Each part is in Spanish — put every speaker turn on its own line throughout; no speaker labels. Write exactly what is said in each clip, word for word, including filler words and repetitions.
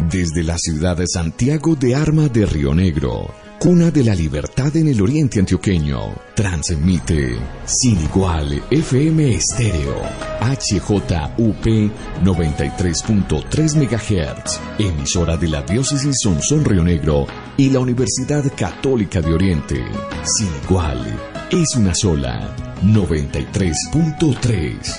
Desde la ciudad de Santiago de Arma de Río Negro, cuna de la libertad en el oriente antioqueño, transmite Sin Igual F M Estéreo, H J U P noventa y tres punto tres megahertz, emisora de la Diócesis Sonsón Río Negro y la Universidad Católica de Oriente. Sin Igual es una sola, noventa y tres punto tres.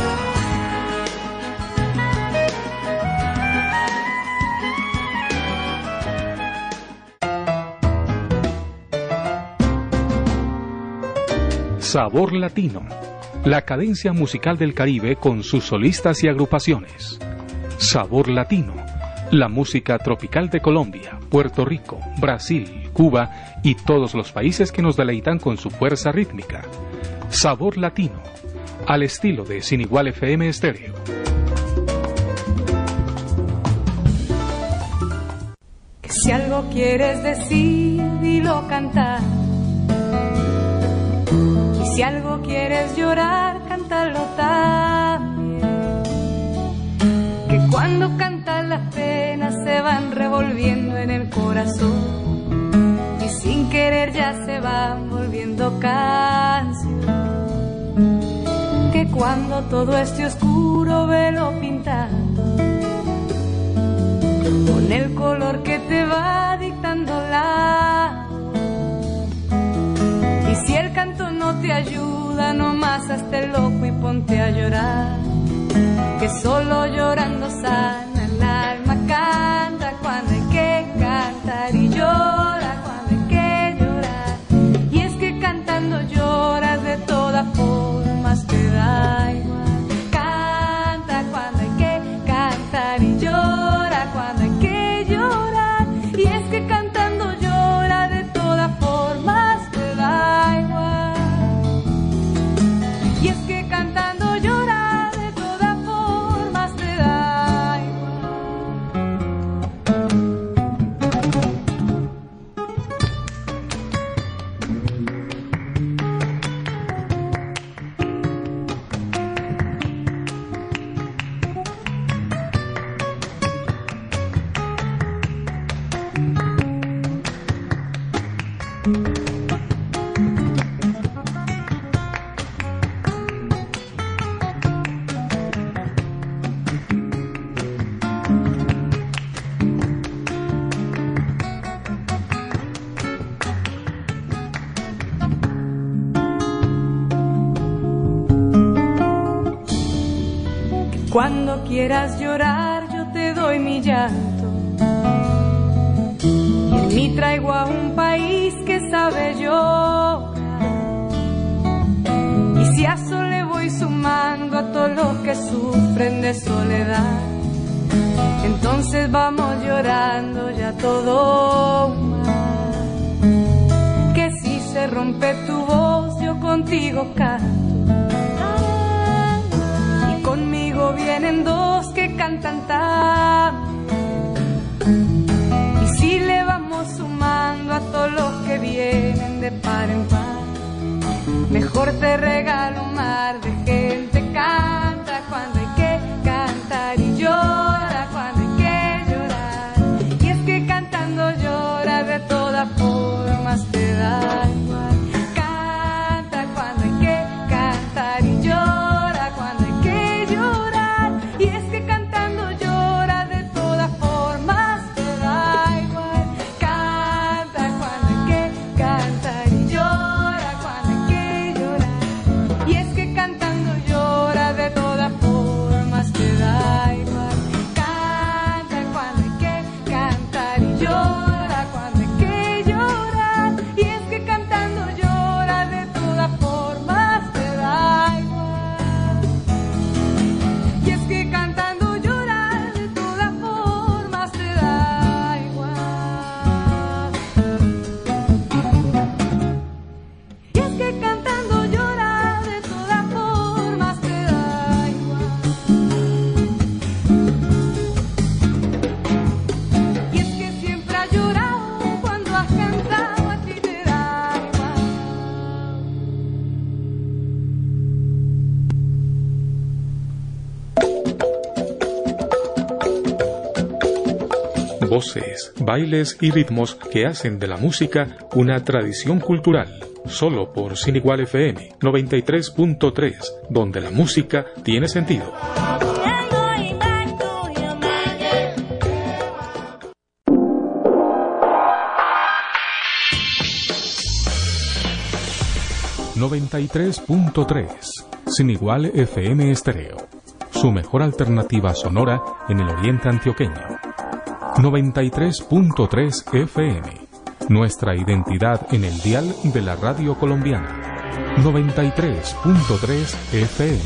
Sabor Latino, la cadencia musical del Caribe con sus solistas y agrupaciones. Sabor Latino, la música tropical de Colombia, Puerto Rico, Brasil, Cuba y todos los países que nos deleitan con su fuerza rítmica. Sabor Latino, al estilo de Sin Igual F M Estéreo.
Que si algo quieres decir, dilo cantando. Si algo quieres llorar, cántalo también. Que cuando cantas las penas se van revolviendo en el corazón y sin querer ya se van volviendo canción. Que cuando todo esté oscuro, velo pintando con el color que te va dictando la. Y si el canto no te ayuda, nomás hazte loco y ponte a llorar. Que solo llorando sana el alma. Canta cuando hay que cantar y llora cuando hay que llorar. Y es que cantando lloras de todas formas, te da igual. Canta cuando hay que cantar y llora cuando hay que llorar. Y es que cantando llora de todas formas, te da igual. Y es que cantando llora de todas formas, te da Cuando quieras llorar, yo te doy mi llanto. Y en mí traigo a un país que sabe llorar. Y si a eso le voy sumando a todos los que sufren de soledad, entonces vamos llorando ya todo mal. Que si se rompe tu voz, yo contigo canto. Vienen dos que cantan también. Y si le vamos sumando a todos los que vienen de par en par, mejor te regalo un mar de gente. Canta cuando hay que cantar y llora cuando hay que llorar. Y es que cantando llora de todas formas, te da igual. Canta cuando hay que cantar y llora cuando hay que llorar. Y es que cantando llora de todas formas, te da igual. Canta cuando hay que cantar y llora cuando hay que llorar. Y es que cantando llora de todas formas.
voces, bailes y ritmos que hacen de la música una tradición cultural. Solo por Sin Igual F M noventa y tres punto tres, donde la música tiene sentido. noventa y tres punto tres, Sin Igual F M Estéreo, su mejor alternativa sonora en el oriente antioqueño. noventa y tres punto tres F M, nuestra identidad en el dial de la radio colombiana. noventa y tres punto tres F M.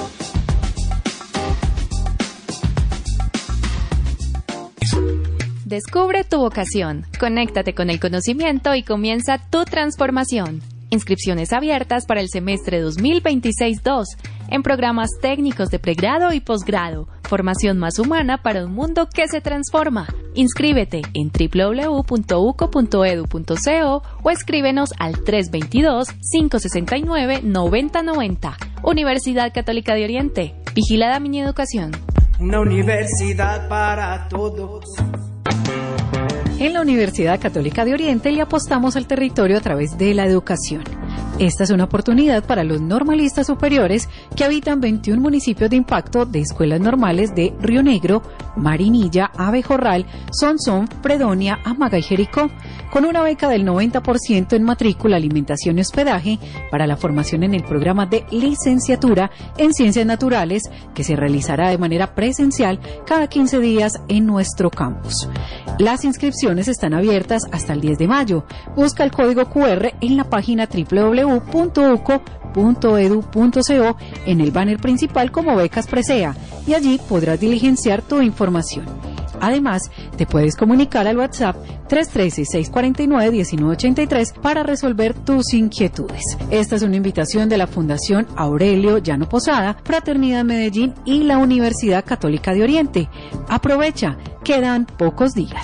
Descubre tu vocación, conéctate con el conocimiento y comienza tu transformación. Inscripciones abiertas para el semestre dos mil veintiséis dos en programas técnicos de pregrado y posgrado. Formación más humana para un mundo que se transforma. Inscríbete en doble u doble u doble u punto u c o punto e d u punto co o escríbenos al tres dos dos, cinco seis nueve, nueve cero nueve cero. Universidad Católica de Oriente. Vigilada Mineducación.
Una universidad para todos.
En la Universidad Católica de Oriente le apostamos al territorio a través de la educación. Esta es una oportunidad para los normalistas superiores que habitan veintiún municipios de impacto de escuelas normales de Río Negro, Marinilla, Abejorral, Sonsón, Fredonia, Amaga y Jericó, con una beca del noventa por ciento en matrícula, alimentación y hospedaje para la formación en el programa de licenciatura en Ciencias Naturales, que se realizará de manera presencial cada quince días en nuestro campus. Las inscripciones están abiertas hasta el diez de mayo. Busca el código cu erre en la página doble u doble u doble u punto u c o punto e d u punto co en el banner principal como Becas Presea, y allí podrás diligenciar tu información. Además, te puedes comunicar al WhatsApp tres uno tres, seis cuatro nueve, uno nueve ocho tres para resolver tus inquietudes. Esta es una invitación de la Fundación Aurelio Llano Posada, Fraternidad Medellín y la Universidad Católica de Oriente. Aprovecha, quedan pocos días.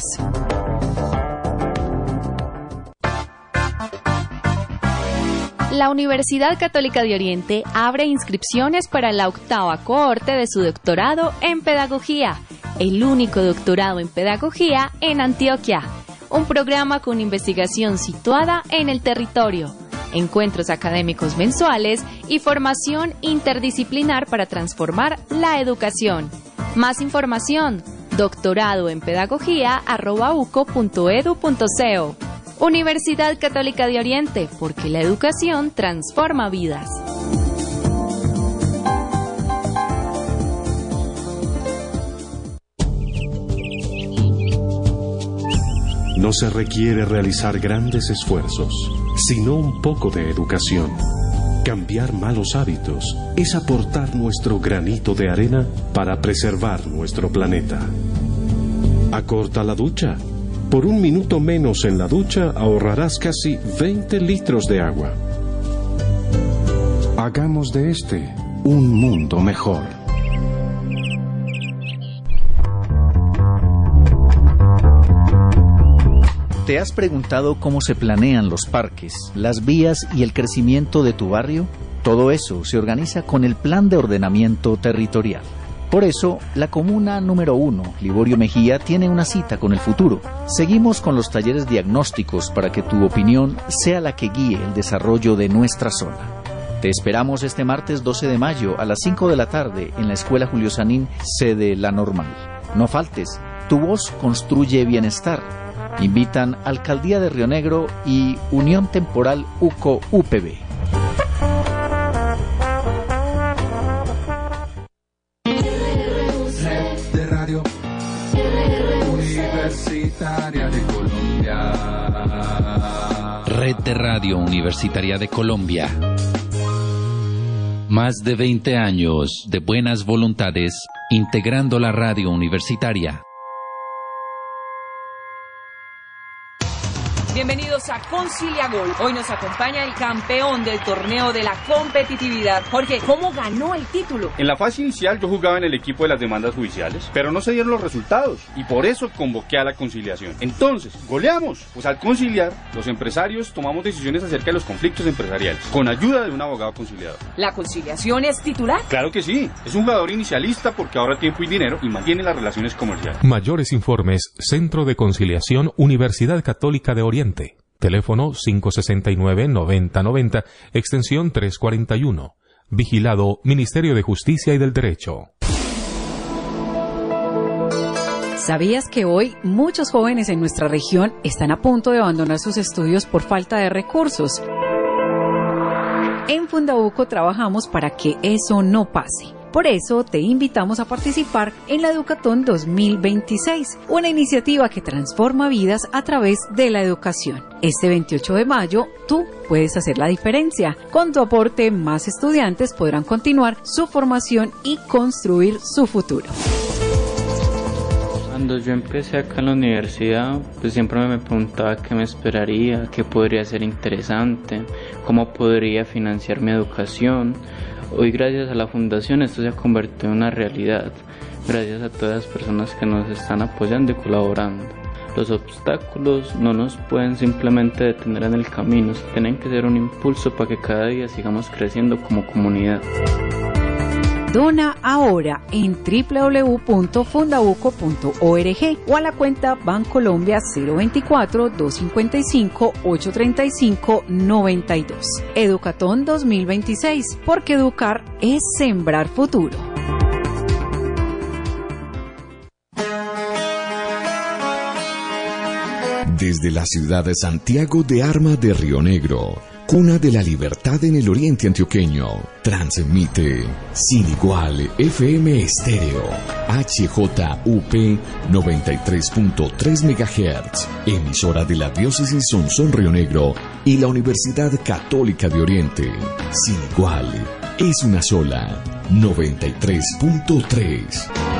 La Universidad Católica de Oriente abre inscripciones para la octava cohorte de su doctorado en Pedagogía, el único doctorado en Pedagogía en Antioquia. Un programa con investigación situada en el territorio, encuentros académicos mensuales y formación interdisciplinar para transformar la educación. Más información, doctorado en pedagogía arroba u c o punto e d u punto co. Universidad Católica de Oriente, porque la educación transforma vidas.
No se requiere realizar grandes esfuerzos, sino un poco de educación. Cambiar malos hábitos es aportar nuestro granito de arena para preservar nuestro planeta. Acorta la ducha. Por un minuto menos en la ducha ahorrarás casi veinte litros de agua. Hagamos de este un mundo mejor.
¿Te has preguntado cómo se planean los parques, las vías y el crecimiento de tu barrio? Todo eso se organiza con el Plan de Ordenamiento Territorial. Por eso, la comuna número uno, Liborio Mejía, tiene una cita con el futuro. Seguimos con los talleres diagnósticos para que tu opinión sea la que guíe el desarrollo de nuestra zona. Te esperamos este martes doce de mayo a las cinco de la tarde en la Escuela Julio Sanín, sede La Normal. No faltes, tu voz construye bienestar. Invitan Alcaldía de Río Negro y Unión Temporal U C O U P B.
De Radio Universitaria de Colombia.
Red de Radio Universitaria de Colombia. Más de veinte años de buenas voluntades integrando la radio universitaria.
Bienvenidos a Concilia Gol. Hoy nos acompaña el campeón del torneo de la competitividad. Jorge, ¿cómo ganó el título?
En la fase inicial yo jugaba en el equipo de las demandas judiciales, pero no se dieron los resultados y por eso convoqué a la conciliación. Entonces, goleamos. Pues al conciliar, los empresarios tomamos decisiones acerca de los conflictos empresariales, con ayuda de un abogado conciliador.
¿La conciliación es titular?
Claro que sí. Es un jugador inicialista porque ahorra tiempo y dinero y mantiene las relaciones comerciales.
Mayores informes, Centro de Conciliación, Universidad Católica de Oriente. Teléfono cinco sesenta y nueve, noventa noventa, extensión trescientos cuarenta y uno. Vigilado, Ministerio de Justicia y del Derecho.
¿Sabías que hoy muchos jóvenes en nuestra región están a punto de abandonar sus estudios por falta de recursos? En Fundabuco trabajamos para que eso no pase. Por eso te invitamos a participar en la Educatón dos mil veintiséis, una iniciativa que transforma vidas a través de la educación. Este veintiocho de mayo, tú puedes hacer la diferencia. Con tu aporte, más estudiantes podrán continuar su formación y construir su futuro.
Cuando yo empecé acá en la universidad, pues siempre me preguntaba qué me esperaría, qué podría ser interesante, cómo podría financiar mi educación. Hoy, gracias a la fundación, esto se ha convertido en una realidad, gracias a todas las personas que nos están apoyando y colaborando. Los obstáculos no nos pueden simplemente detener en el camino, tienen que ser un impulso para que cada día sigamos creciendo como comunidad.
Dona ahora en doble u doble u doble u punto fundabuco punto org o a la cuenta Bancolombia cero veinticuatro, doscientos cincuenta y cinco, ochocientos treinta y cinco, noventa y dos. Educatón dos mil veintiséis, porque educar es sembrar futuro.
Desde la ciudad de Santiago de Arma de Río Negro, cuna de la libertad en el oriente antioqueño, transmite Sin Igual F M Estéreo, H J U P noventa y tres punto tres megahertz, emisora de la Diócesis Sonsón Río Negro y la Universidad Católica de Oriente. Sin Igual es una sola, noventa y tres punto tres.